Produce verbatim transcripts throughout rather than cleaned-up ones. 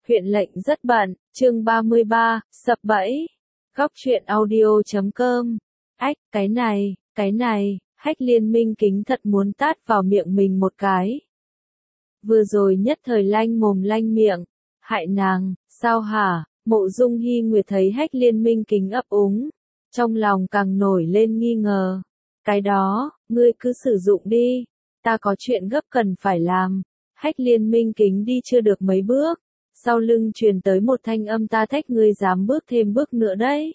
Huyện lệnh rất bận, chương ba mươi ba, sập bẫy. Góc truyện audio chấm com. Ách, cái này, cái này, Hách Liên Minh Kính thật muốn tát vào miệng mình một cái. Vừa rồi nhất thời lanh mồm lanh miệng, hại nàng, sao hả? Mộ Dung Hi Nguyệt thấy Hách Liên Minh Kính ấp úng, trong lòng càng nổi lên nghi ngờ. Cái đó, ngươi cứ sử dụng đi, ta có chuyện gấp cần phải làm. Hách Liên Minh Kính đi chưa được mấy bước, sau lưng truyền tới một thanh âm, ta thách ngươi dám bước thêm bước nữa đấy.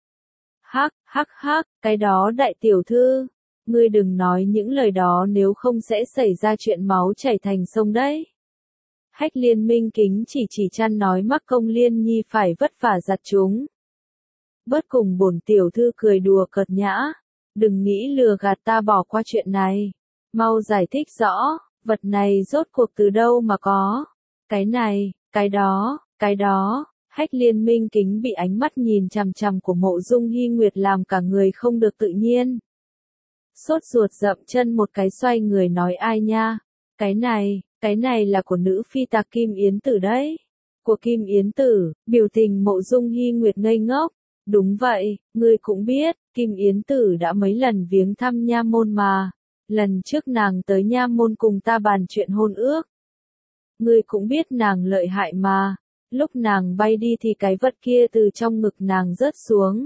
Hắc, hắc hắc, cái đó đại tiểu thư, ngươi đừng nói những lời đó nếu không sẽ xảy ra chuyện máu chảy thành sông đấy. Hách Liên Minh Kính chỉ chỉ chăn nói mắc công Liên Nhi phải vất vả giặt chúng. Bớt cùng bổn tiểu thư cười đùa cợt nhã, đừng nghĩ lừa gạt ta bỏ qua chuyện này. Mau giải thích rõ, vật này rốt cuộc từ đâu mà có. Cái này, cái đó, cái đó. Hách Liên Minh Kính bị ánh mắt nhìn chằm chằm của Mộ Dung Hi Nguyệt làm cả người không được tự nhiên. Sốt ruột dậm chân một cái xoay người nói, ai nha, cái này, cái này là của nữ phi tạc Kim Yến Tử đấy. Của Kim Yến Tử. Biểu tình Mộ Dung Hi Nguyệt ngây ngốc. Đúng vậy, ngươi cũng biết, Kim Yến Tử đã mấy lần viếng thăm nha môn mà. Lần trước nàng tới nha môn cùng ta bàn chuyện hôn ước. Ngươi cũng biết nàng lợi hại mà. Lúc nàng bay đi thì cái vật kia từ trong ngực nàng rớt xuống.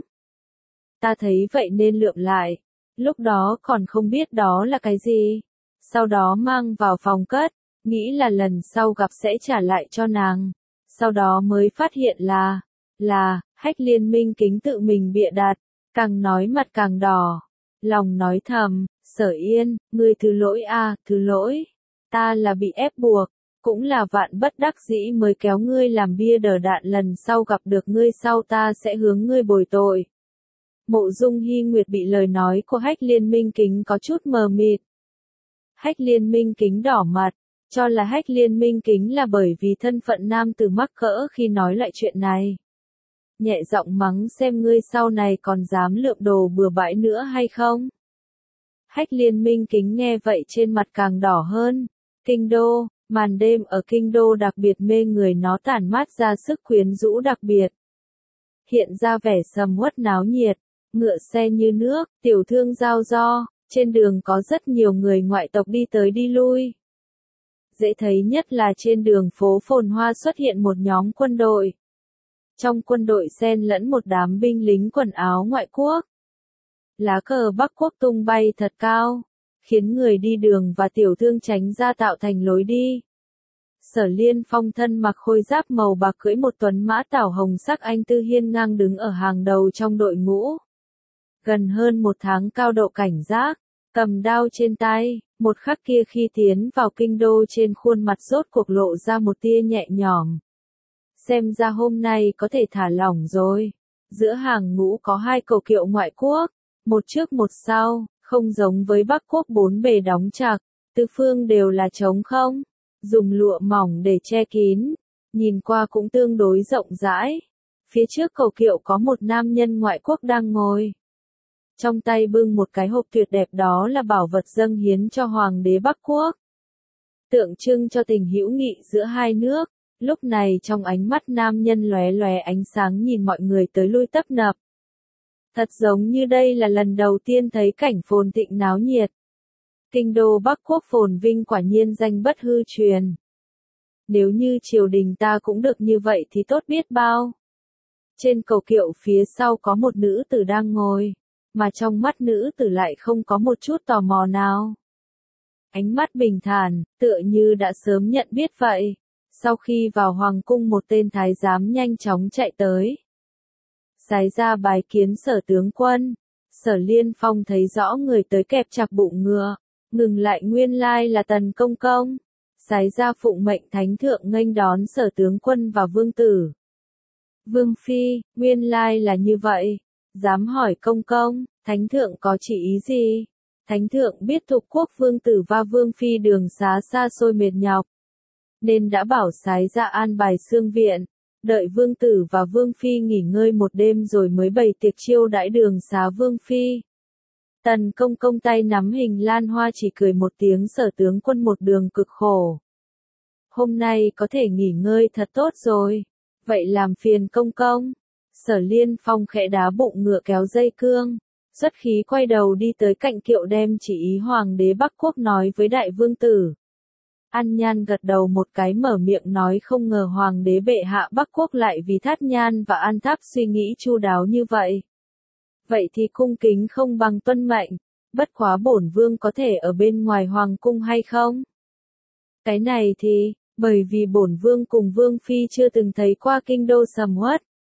Ta thấy vậy nên lượm lại. Lúc đó còn không biết đó là cái gì. Sau đó mang vào phòng cất, nghĩ là lần sau gặp sẽ trả lại cho nàng. Sau đó mới phát hiện là, là, Hách Liên Minh Kính tự mình bịa đặt, càng nói mặt càng đỏ. Lòng nói thầm, Sở Yên, ngươi thứ lỗi a, thứ lỗi. Ta là bị ép buộc, cũng là vạn bất đắc dĩ mới kéo ngươi làm bia đỡ đạn, lần sau gặp được ngươi sau ta sẽ hướng ngươi bồi tội. Mộ Dung Hi Nguyệt bị lời nói của Hách Liên Minh Kính có chút mờ mịt. Hách Liên Minh Kính đỏ mặt, cho là Hách Liên Minh Kính là bởi vì thân phận nam tử mắc cỡ khi nói lại chuyện này. Nhẹ giọng mắng xem ngươi sau này còn dám lượm đồ bừa bãi nữa hay không. Hách Liên Minh Kính nghe vậy trên mặt càng đỏ hơn. Kinh đô, màn đêm ở kinh đô đặc biệt mê người, nó tản mát ra sức quyến rũ đặc biệt. Hiện ra vẻ sầm uất náo nhiệt, ngựa xe như nước, tiểu thương giao do, trên đường có rất nhiều người ngoại tộc đi tới đi lui. Dễ thấy nhất là trên đường phố phồn hoa xuất hiện một nhóm quân đội. Trong quân đội xen lẫn một đám binh lính quần áo ngoại quốc. Lá cờ Bắc Quốc tung bay thật cao, khiến người đi đường và tiểu thương tránh ra tạo thành lối đi. Sở Liên Phong thân mặc khôi giáp màu bạc cưỡi một tuấn mã tảo hồng sắc anh tư hiên ngang đứng ở hàng đầu trong đội ngũ. Gần hơn một tháng cao độ cảnh giác, cầm đao trên tay, một khắc kia khi tiến vào kinh đô trên khuôn mặt rốt cuộc lộ ra một tia nhẹ nhõm. Xem ra hôm nay có thể thả lỏng rồi. Giữa hàng ngũ có hai cầu kiệu ngoại quốc, một trước một sau, không giống với Bắc Quốc bốn bề đóng chặt, tứ phương đều là trống không, dùng lụa mỏng để che kín, nhìn qua cũng tương đối rộng rãi. Phía trước cầu kiệu có một nam nhân ngoại quốc đang ngồi. Trong tay bưng một cái hộp tuyệt đẹp, đó là bảo vật dâng hiến cho Hoàng đế Bắc Quốc. Tượng trưng cho tình hữu nghị giữa hai nước, lúc này trong ánh mắt nam nhân lóe lóe ánh sáng nhìn mọi người tới lui tấp nập. Thật giống như đây là lần đầu tiên thấy cảnh phồn thịnh náo nhiệt. Kinh đô Bắc Quốc phồn vinh quả nhiên danh bất hư truyền. Nếu như triều đình ta cũng được như vậy thì tốt biết bao. Trên cầu kiệu phía sau có một nữ tử đang ngồi, mà trong mắt nữ tử lại không có một chút tò mò nào. Ánh mắt bình thản, tựa như đã sớm nhận biết vậy. Sau khi vào hoàng cung một tên thái giám nhanh chóng chạy tới. Sái ra bái kiến Sở tướng quân. Sở Liên Phong thấy rõ người tới kẹp chặt bụng ngựa, ngừng lại, nguyên lai là Tần công công. Sái ra phụng mệnh thánh thượng nghênh đón Sở tướng quân và vương tử. Vương phi, nguyên lai là như vậy. Dám hỏi công công, thánh thượng có chỉ ý gì? Thánh thượng biết Thục Quốc vương tử và vương phi đường xá xa xôi mệt nhọc, nên đã bảo sái ra an bài xương viện, đợi vương tử và vương phi nghỉ ngơi một đêm rồi mới bày tiệc chiêu đãi đường xá vương phi. Tần công công tay nắm hình lan hoa chỉ cười một tiếng. Sở tướng quân một đường cực khổ. Hôm nay có thể nghỉ ngơi thật tốt rồi. Vậy làm phiền công công. Sở Liên Phong khẽ đá bụng ngựa kéo dây cương. Xuất khí quay đầu đi tới cạnh kiệu đem chỉ ý hoàng đế Bắc Quốc nói với đại vương tử. An Nhan gật đầu một cái mở miệng nói không ngờ hoàng đế bệ hạ Bắc Quốc lại vì Thát Nhan và An Tháp suy nghĩ chu đáo như vậy. Vậy thì cung kính không bằng tuân mệnh, bất quá bổn vương có thể ở bên ngoài hoàng cung hay không? Cái này thì, bởi vì bổn vương cùng vương phi chưa từng thấy qua kinh đô sầm uất.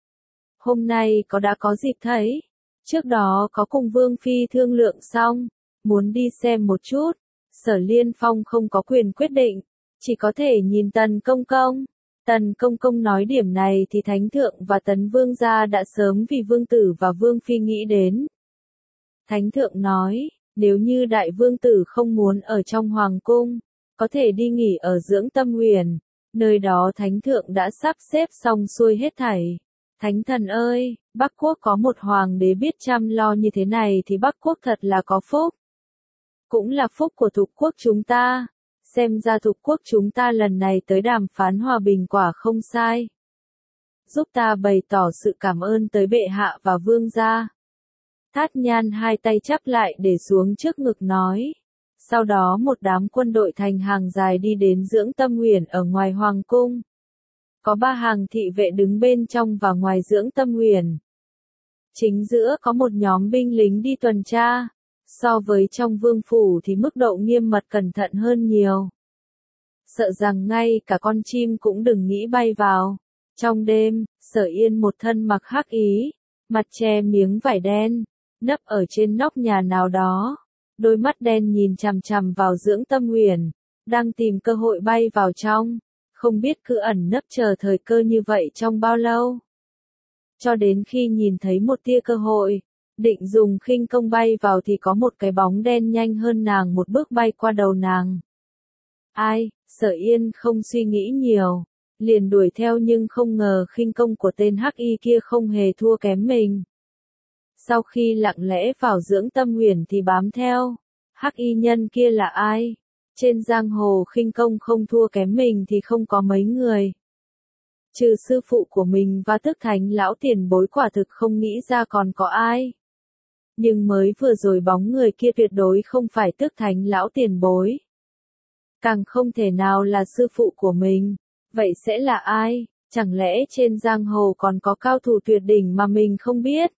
Hôm nay có đã có dịp thấy, trước đó có cùng vương phi thương lượng xong, muốn đi xem một chút. Sở Liên Phong không có quyền quyết định, chỉ có thể nhìn Tần Công Công. Tần Công Công nói điểm này thì Thánh Thượng và Tấn Vương gia đã sớm vì Vương Tử và Vương Phi nghĩ đến. Thánh Thượng nói, nếu như Đại Vương Tử không muốn ở trong Hoàng Cung, có thể đi nghỉ ở Dưỡng Tâm Huyền, nơi đó Thánh Thượng đã sắp xếp xong xuôi hết thảy. Thánh thần ơi, Bắc Quốc có một Hoàng đế biết chăm lo như thế này thì Bắc Quốc thật là có phúc. Cũng là phúc của Thục Quốc chúng ta, xem ra Thục Quốc chúng ta lần này tới đàm phán hòa bình quả không sai. Giúp ta bày tỏ sự cảm ơn tới bệ hạ và vương gia. Thát Nhan hai tay chắp lại để xuống trước ngực nói. Sau đó một đám quân đội thành hàng dài đi đến Dưỡng Tâm Huyền ở ngoài Hoàng Cung. Có ba hàng thị vệ đứng bên trong và ngoài Dưỡng Tâm Huyền. Chính giữa có một nhóm binh lính đi tuần tra. So với trong vương phủ thì mức độ nghiêm mật cẩn thận hơn nhiều. Sợ rằng ngay cả con chim cũng đừng nghĩ bay vào. Trong đêm, Sở Yên một thân mặc hắc ý, mặt che miếng vải đen, nấp ở trên nóc nhà nào đó. Đôi mắt đen nhìn chằm chằm vào Dưỡng Tâm Huyền, đang tìm cơ hội bay vào trong, không biết cứ ẩn nấp chờ thời cơ như vậy trong bao lâu. Cho đến khi nhìn thấy một tia cơ hội, định dùng khinh công bay vào thì có một cái bóng đen nhanh hơn nàng một bước bay qua đầu nàng. Ai, Sở Yên không suy nghĩ nhiều, liền đuổi theo nhưng không ngờ khinh công của tên hắc y kia không hề thua kém mình. Sau khi lặng lẽ vào Dưỡng Tâm Huyền thì bám theo, hắc y nhân kia là ai? Trên giang hồ khinh công không thua kém mình thì không có mấy người. Trừ sư phụ của mình và Tức Thánh lão tiền bối quả thực không nghĩ ra còn có ai. Nhưng mới vừa rồi bóng người kia tuyệt đối không phải Tức Thánh lão tiền bối. Càng không thể nào là sư phụ của mình. Vậy sẽ là ai? Chẳng lẽ trên giang hồ còn có cao thủ tuyệt đỉnh mà mình không biết?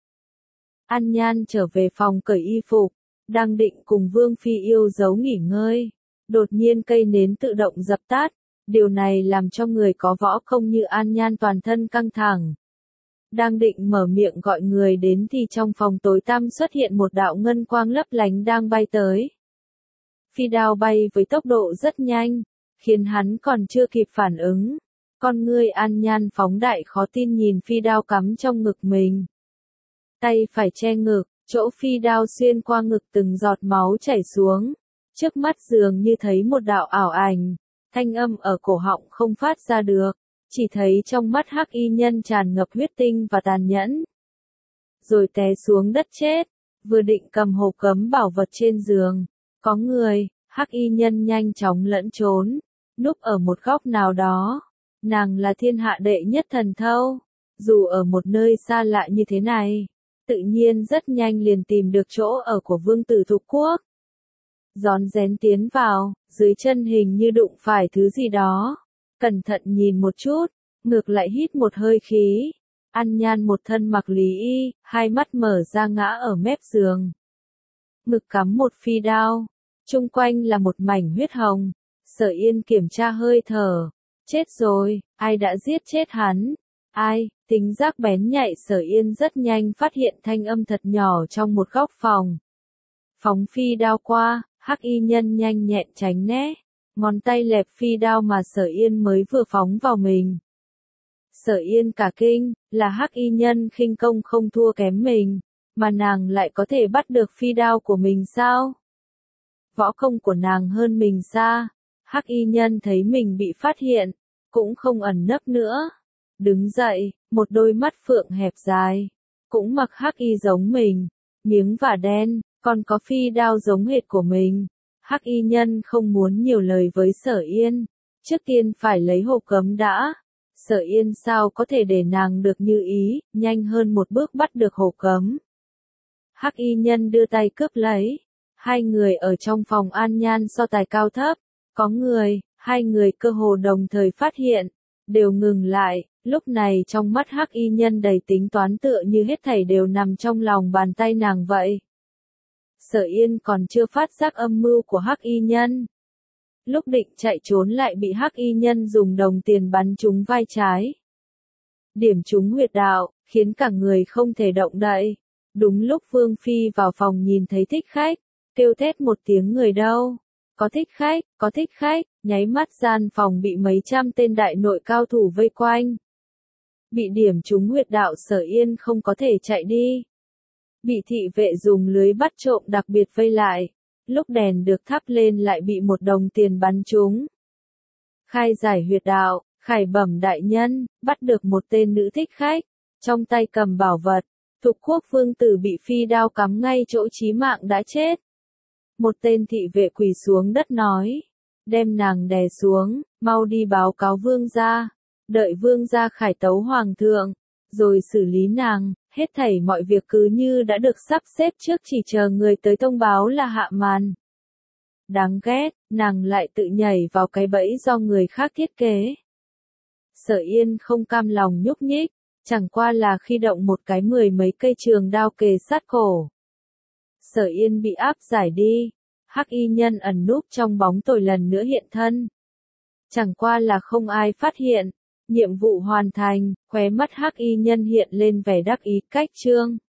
An Nhan trở về phòng cởi y phục, đang định cùng Vương Phi yêu dấu nghỉ ngơi. Đột nhiên cây nến tự động dập tắt. Điều này làm cho người có võ công như An Nhan toàn thân căng thẳng. Đang định mở miệng gọi người đến thì trong phòng tối tăm xuất hiện một đạo ngân quang lấp lánh đang bay tới. Phi đao bay với tốc độ rất nhanh, khiến hắn còn chưa kịp phản ứng. Con ngươi An Nhan phóng đại khó tin nhìn phi đao cắm trong ngực mình. Tay phải che ngực, chỗ phi đao xuyên qua ngực từng giọt máu chảy xuống. Trước mắt dường như thấy một đạo ảo ảnh, thanh âm ở cổ họng không phát ra được. Chỉ thấy trong mắt hắc y nhân tràn ngập huyết tinh và tàn nhẫn. Rồi té xuống đất chết, vừa định cầm hộp cấm bảo vật trên giường. Có người, hắc y nhân nhanh chóng lẫn trốn, núp ở một góc nào đó. Nàng là thiên hạ đệ nhất thần thâu, dù ở một nơi xa lạ như thế này, tự nhiên rất nhanh liền tìm được chỗ ở của vương tử Thục Quốc. Rón rén tiến vào, dưới chân hình như đụng phải thứ gì đó. Cẩn thận nhìn một chút, ngược lại hít một hơi khí. An Nhan một thân mặc lý y, hai mắt mở ra ngã ở mép giường. Ngực cắm một phi đao, chung quanh là một mảnh huyết hồng. Sở Yên kiểm tra hơi thở. Chết rồi, ai đã giết chết hắn? Ai? Tính giác bén nhạy Sở Yên rất nhanh phát hiện thanh âm thật nhỏ trong một góc phòng. Phóng phi đao qua, hắc y nhân nhanh nhẹn tránh né. Ngón tay lẹp phi đao mà Sở Yên mới vừa phóng vào mình. Sở Yên cả kinh, là hắc y nhân khinh công không thua kém mình, mà nàng lại có thể bắt được phi đao của mình sao? Võ công của nàng hơn mình xa. Hắc y nhân thấy mình bị phát hiện, cũng không ẩn nấp nữa. Đứng dậy, một đôi mắt phượng hẹp dài, cũng mặc hắc y giống mình, miếng vả đen, còn có phi đao giống hệt của mình. Hắc y nhân không muốn nhiều lời với Sở Yên, Trước tiên phải lấy hộp cấm đã. Sở Yên sao có thể để nàng được như ý, nhanh hơn một bước bắt được hộp cấm. Hắc y nhân đưa tay cướp lấy. Hai người ở trong phòng an nhan so tài cao thấp. Có người, hai người cơ hồ đồng thời phát hiện. Đều ngừng lại, lúc này trong mắt hắc y nhân đầy tính toán tựa như hết thảy đều nằm trong lòng bàn tay nàng vậy. Sở Yên còn chưa phát giác âm mưu của hắc y nhân. Lúc định chạy trốn lại bị hắc y nhân dùng đồng tiền bắn trúng vai trái. Điểm trúng huyệt đạo, khiến cả người không thể động đậy. Đúng lúc Vương Phi vào phòng nhìn thấy thích khách, kêu thét một tiếng người đâu. Có thích khách, có thích khách, nháy mắt gian phòng bị mấy trăm tên đại nội cao thủ vây quanh. Bị điểm trúng huyệt đạo Sở Yên không có thể chạy đi. Bị thị vệ dùng lưới bắt trộm đặc biệt vây lại. Lúc đèn được thắp lên lại bị một đồng tiền bắn trúng. Khai giải huyệt đạo, khải bẩm đại nhân, bắt được một tên nữ thích khách, trong tay cầm bảo vật. Thục quốc vương tử bị phi đao cắm ngay chỗ chí mạng đã chết. Một tên thị vệ quỳ xuống đất nói, đem nàng đè xuống, mau đi báo cáo vương gia, đợi vương gia khải tấu hoàng thượng, rồi xử lý nàng. Hết thảy mọi việc cứ như đã được sắp xếp trước, chỉ chờ người tới thông báo là hạ màn. Đáng ghét, nàng lại tự nhảy vào cái bẫy do người khác thiết kế. Sở Yên không cam lòng nhúc nhích, chẳng qua là khi động một cái mười mấy cây trường đao kề sát cổ. Sở Yên bị áp giải đi, hắc y nhân ẩn núp trong bóng tối lần nữa hiện thân. Chẳng qua là không ai phát hiện. Nhiệm vụ hoàn thành, khóe mắt hắc y nhân hiện lên vẻ đắc ý cách trương.